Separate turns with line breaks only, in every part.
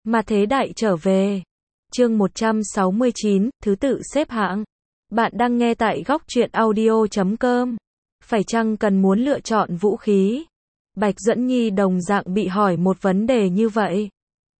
Mà thế đại trở về. Chương 169, thứ tự xếp hạng. Bạn đang nghe tại góc truyện audio.com. Phải chăng cần muốn lựa chọn vũ khí? Bạch Duẫn Nhi đồng dạng bị hỏi một vấn đề như vậy.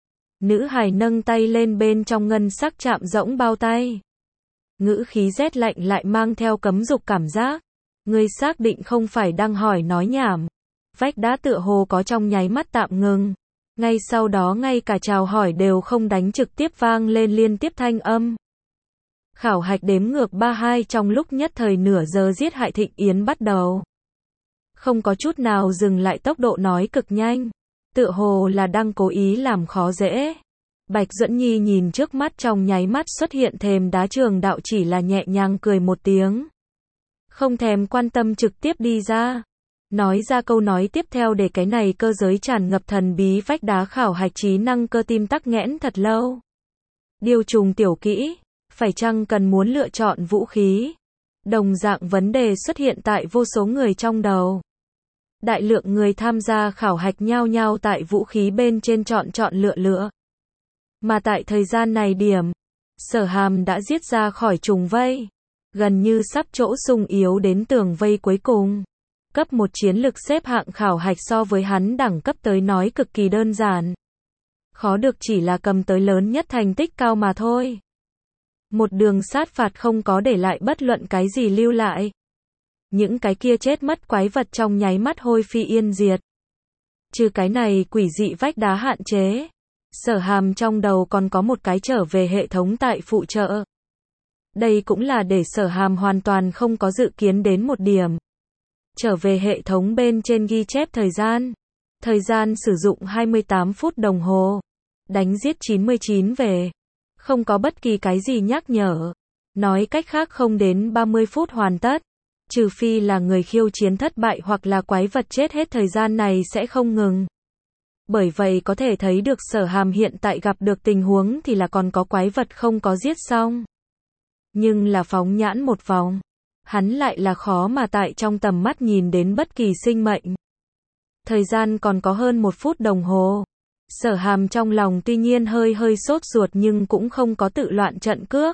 Nữ hài nâng tay lên bên trong ngân sắc chạm rỗng bao tay. Ngữ khí rét lạnh lại mang theo cấm dục cảm giác. Ngươi xác định không phải đang hỏi nói nhảm. Vách đá tựa hồ có trong nháy mắt tạm ngừng. Ngay sau đó ngay cả chào hỏi đều không đánh trực tiếp vang lên liên tiếp thanh âm. Khảo hạch đếm ngược 32 trong lúc nhất thời nửa giờ giết hại Thịnh Yến bắt đầu. Không có chút nào dừng lại, tốc độ nói cực nhanh. Tựa hồ là đang cố ý làm khó dễ. Bạch Duẫn Nhi nhìn trước mắt trong nháy mắt xuất hiện thềm đá trường đạo chỉ là nhẹ nhàng cười một tiếng. Không thèm quan tâm trực tiếp đi ra. Nói ra câu nói tiếp theo để cái này cơ giới tràn ngập thần bí vách đá khảo hạch trí năng cơ tim tắc nghẽn thật lâu. Điều trùng tiểu kỹ, phải chăng cần muốn lựa chọn vũ khí? Đồng dạng vấn đề xuất hiện tại vô số người trong đầu. Đại lượng người tham gia khảo hạch nhao nhao tại vũ khí bên trên chọn lựa. Mà tại thời gian này điểm, Sở Hàm đã giết ra khỏi trùng vây. Gần như sắp chỗ sung yếu đến tường vây cuối cùng. Cấp 1 chiến lực xếp hạng khảo hạch so với hắn đẳng cấp tới nói cực kỳ đơn giản. Khó được chỉ là cầm tới lớn nhất thành tích cao mà thôi. Một đường sát phạt không có để lại bất luận cái gì lưu lại. Những cái kia chết mất quái vật trong nháy mắt hôi phi yên diệt. Trừ cái này quỷ dị vách đá hạn chế. Sở Hàm trong đầu còn có một cái trở về hệ thống tại phụ trợ. Đây cũng là để Sở Hàm hoàn toàn không có dự kiến đến một điểm. Trở về hệ thống bên trên ghi chép thời gian. Thời gian sử dụng 28 phút đồng hồ. Đánh giết 99 về. Không có bất kỳ cái gì nhắc nhở. Nói cách khác không đến 30 phút hoàn tất. Trừ phi là người khiêu chiến thất bại hoặc là quái vật chết hết thời gian này sẽ không ngừng. Bởi vậy có thể thấy được Sở Hàm hiện tại gặp được tình huống thì là còn có quái vật không có giết xong. Nhưng là phóng nhãn một vòng. Hắn lại là khó mà tại trong tầm mắt nhìn đến bất kỳ sinh mệnh. Thời gian còn có hơn 1 phút đồng hồ. Sở Hàm trong lòng tuy nhiên hơi sốt ruột nhưng cũng không có tự loạn trận cước.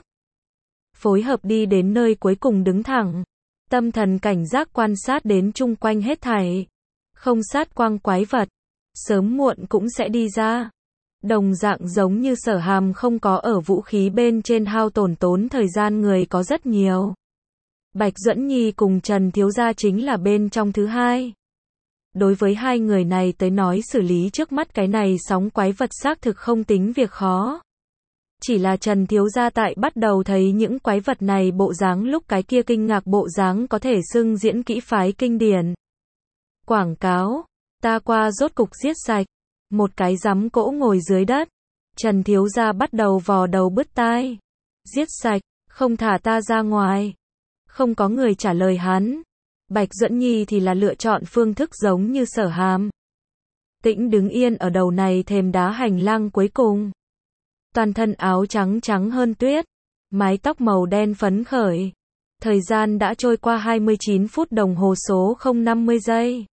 Phối hợp đi đến nơi cuối cùng đứng thẳng. Tâm thần cảnh giác quan sát đến chung quanh hết thảy. Không sát quang quái vật. Sớm muộn cũng sẽ đi ra. Đồng dạng giống như Sở Hàm không có ở vũ khí bên trên hao tốn thời gian người có rất nhiều. Bạch Duẫn Nhi cùng Trần Thiếu Gia chính là bên trong thứ hai. Đối với hai người này tới nói xử lý trước mắt cái này sóng quái vật xác thực không tính việc khó. Chỉ là Trần Thiếu Gia tại bắt đầu thấy những quái vật này bộ dáng lúc cái kia kinh ngạc bộ dáng có thể xưng diễn kỹ phái kinh điển. Quảng cáo, ta qua rốt cục giết sạch. Một cái giám cỗ ngồi dưới đất. Trần Thiếu Gia bắt đầu vò đầu bứt tai. Giết sạch, không thả ta ra ngoài. Không có người trả lời hắn. Bạch Duẫn Nhi thì là lựa chọn phương thức giống như Sở Hàm. Tĩnh đứng yên ở đầu này thềm đá hành lang cuối cùng. Toàn thân áo trắng hơn tuyết. Mái tóc màu đen phấn khởi. Thời gian đã trôi qua 29 phút đồng hồ số 050 giây.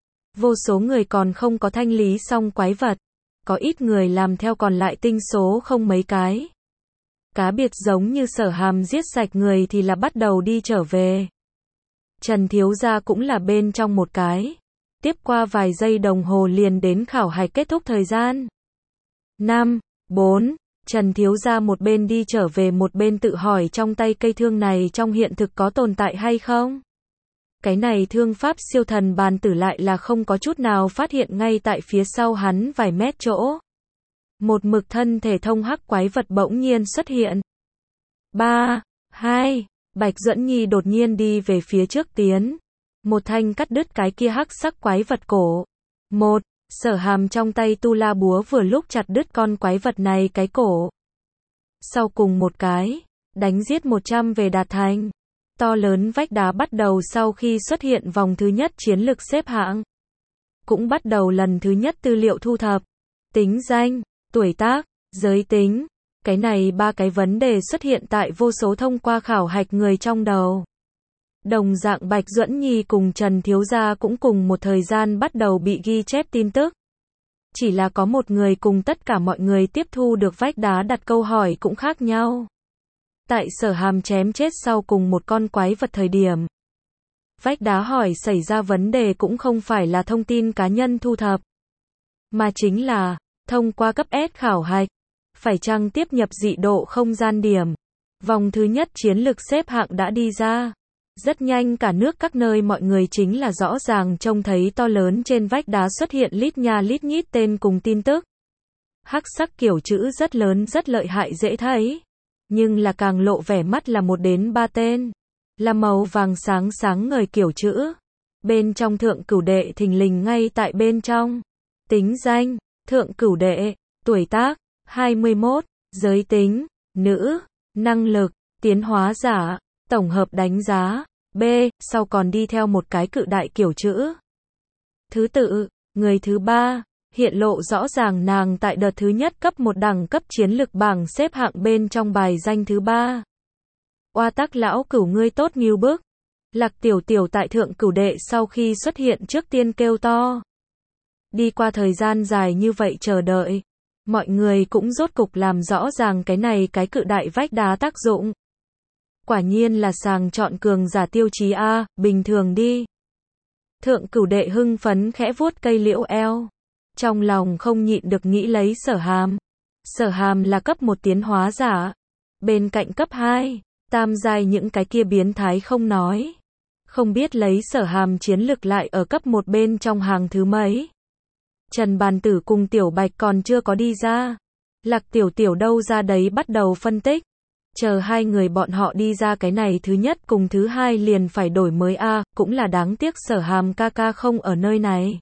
Vô số người còn không có thanh lý xong quái vật. Có ít người làm theo còn lại tinh số không mấy cái. Cá biệt giống như Sở Hàm giết sạch người thì là bắt đầu đi trở về. Trần Thiếu Gia cũng là bên trong một cái. Tiếp qua vài giây đồng hồ liền đến khảo hạch kết thúc thời gian. 5, 4, Trần Thiếu Gia một bên đi trở về một bên tự hỏi trong tay cây thương này trong hiện thực có tồn tại hay không? Cái này thương pháp siêu thần bàn tử lại là không có chút nào phát hiện ngay tại phía sau hắn vài mét chỗ. Một mực thân thể thông hắc quái vật bỗng nhiên xuất hiện. 3, 2, Bạch Duẫn Nhi đột nhiên đi về phía trước tiến. Một thanh cắt đứt cái kia hắc sắc quái vật cổ. 1, Sở Hàm trong tay tu la búa vừa lúc chặt đứt con quái vật này cái cổ. Sau cùng một cái, đánh giết 100 về đạt thành. To lớn vách đá bắt đầu sau khi xuất hiện vòng thứ nhất chiến lực xếp hạng. Cũng bắt đầu lần thứ nhất tư liệu thu thập. Tính danh, tuổi tác, giới tính. Cái này ba cái vấn đề xuất hiện tại vô số thông qua khảo hạch người trong đầu. Đồng dạng Bạch Duẫn Nhi cùng Trần Thiếu Gia cũng cùng một thời gian bắt đầu bị ghi chép tin tức. Chỉ là có một người cùng tất cả mọi người tiếp thu được vách đá đặt câu hỏi cũng khác nhau. Tại Sở Hàm chém chết sau cùng một con quái vật thời điểm, vách đá hỏi xảy ra vấn đề cũng không phải là thông tin cá nhân thu thập, mà chính là, thông qua cấp S khảo hạch, phải chăng tiếp nhập dị độ không gian điểm. Vòng thứ nhất chiến lực xếp hạng đã đi ra. Rất nhanh cả nước các nơi mọi người chính là rõ ràng trông thấy to lớn trên vách đá xuất hiện lít nha lít nhít tên cùng tin tức. Hắc sắc kiểu chữ rất lớn rất lợi hại dễ thấy. Nhưng là càng lộ vẻ mắt là 1 đến 3 tên. Là màu vàng sáng sáng ngời kiểu chữ. Bên trong Thượng Cửu Đệ thình lình ngay tại bên trong. Tính danh, Thượng Cửu Đệ, tuổi tác, 21, giới tính, nữ, năng lực, tiến hóa giả, tổng hợp đánh giá, B, sau còn đi theo một cái cự đại kiểu chữ. Thứ tự, người thứ 3, hiện lộ rõ ràng nàng tại đợt thứ nhất cấp 1 đẳng cấp chiến lực bảng xếp hạng bên trong bài danh thứ 3. Oa tắc lão cửu ngươi tốt nghiêu bức. Lạc Tiểu Tiểu tại Thượng Cửu Đệ sau khi xuất hiện trước tiên kêu to. Đi qua thời gian dài như vậy chờ đợi, mọi người cũng rốt cục làm rõ ràng cái này cái cự đại vách đá tác dụng. Quả nhiên là sàng chọn cường giả tiêu chí A, bình thường đi. Thượng Cửu Đệ hưng phấn khẽ vuốt cây liễu eo. Trong lòng không nhịn được nghĩ lấy Sở Hàm. Sở Hàm là cấp 1 tiến hóa giả. Bên cạnh cấp 2, tam giai những cái kia biến thái không nói. Không biết lấy Sở Hàm chiến lực lại ở cấp 1 bên trong hàng thứ mấy. Trần Bàn Tử cùng Tiểu Bạch còn chưa có đi ra. Lạc Tiểu Tiểu đâu ra đấy bắt đầu phân tích. Chờ hai người bọn họ đi ra cái này thứ nhất cùng thứ hai liền phải đổi mới A, cũng là đáng tiếc Sở Hàm ca ca không ở nơi này.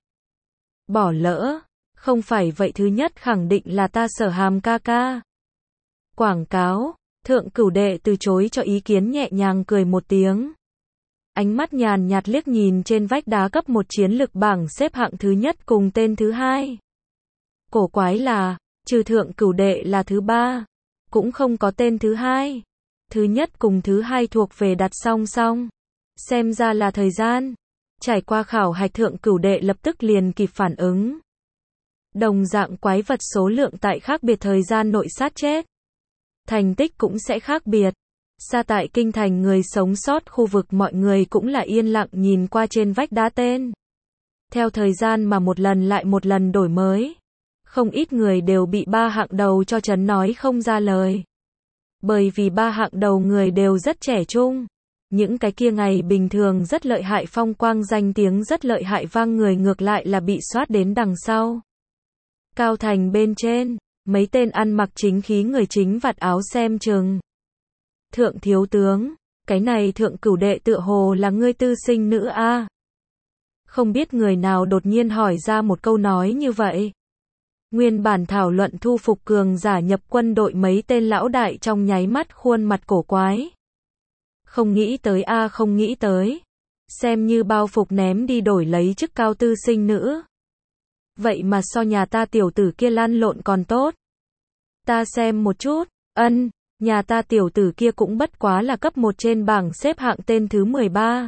Bỏ lỡ, không phải vậy thứ nhất khẳng định là ta Sở Hàm ca ca. Quảng cáo, Thượng Cửu Đệ từ chối cho ý kiến nhẹ nhàng cười một tiếng. Ánh mắt nhàn nhạt liếc nhìn trên vách đá cấp 1 chiến lực bảng xếp hạng thứ nhất cùng tên thứ hai. Cổ quái là, trừ Thượng Cửu Đệ là thứ 3, cũng không có tên thứ hai. Thứ nhất cùng thứ hai thuộc về đặt song song. Xem ra là thời gian. Trải qua khảo hạch Thượng Cửu Đệ lập tức liền kịp phản ứng. Đồng dạng quái vật số lượng tại khác biệt thời gian nội sát chết. Thành tích cũng sẽ khác biệt. Xa tại kinh thành người sống sót khu vực mọi người cũng là yên lặng nhìn qua trên vách đá tên. Theo thời gian mà một lần lại một lần đổi mới. Không ít người đều bị 3 hạng đầu cho chấn nói không ra lời. Bởi vì 3 hạng đầu người đều rất trẻ trung. Những cái kia ngày bình thường rất lợi hại phong quang danh tiếng rất lợi hại vang người ngược lại là bị soát đến đằng sau. Cao thành bên trên, mấy tên ăn mặc chính khí người chính vạt áo xem chừng. Thượng thiếu tướng, cái này Thượng Cửu Đệ tựa hồ là ngươi tư sinh nữ a? Không biết người nào đột nhiên hỏi ra một câu nói như vậy. Nguyên bản thảo luận thu phục cường giả nhập quân đội mấy tên lão đại trong nháy mắt khuôn mặt cổ quái. Không nghĩ tới a, không nghĩ tới. Xem như bao phục ném đi đổi lấy chức cao tư sinh nữ. Vậy mà so nhà ta tiểu tử kia lăn lộn còn tốt. Ta xem một chút, nhà ta tiểu tử kia cũng bất quá là cấp 1 trên bảng xếp hạng tên thứ 13.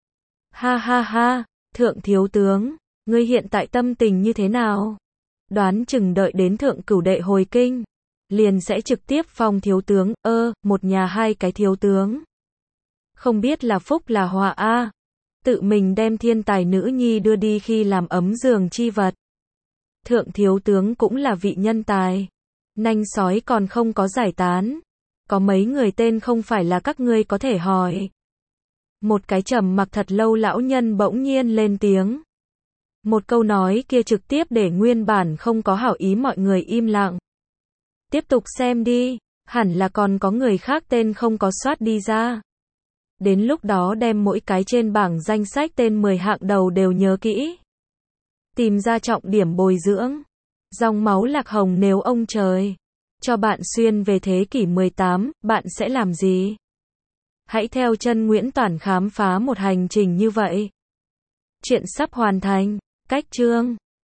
Ha ha ha, Thượng thiếu tướng, ngươi hiện tại tâm tình như thế nào? Đoán chừng đợi đến Thượng Cửu Đệ hồi kinh, liền sẽ trực tiếp phong thiếu tướng, một nhà hai cái thiếu tướng. Không biết là phúc là họa a. Tự mình đem thiên tài nữ nhi đưa đi khi làm ấm giường chi vật. Thượng thiếu tướng cũng là vị nhân tài. Nanh sói còn không có giải tán. Có mấy người tên không phải là các ngươi có thể hỏi. Một cái trầm mặc thật lâu lão nhân bỗng nhiên lên tiếng. Một câu nói kia trực tiếp để nguyên bản không có hảo ý mọi người im lặng. Tiếp tục xem đi, hẳn là còn có người khác tên không có soát đi ra. Đến lúc đó đem mỗi cái trên bảng danh sách tên 10 hạng đầu đều nhớ kỹ. Tìm ra trọng điểm bồi dưỡng. Dòng máu lạc hồng nếu ông trời cho bạn xuyên về thế kỷ 18, bạn sẽ làm gì? Hãy theo chân Nguyễn Toản khám phá một hành trình như vậy. Chuyện sắp hoàn thành. Cách chương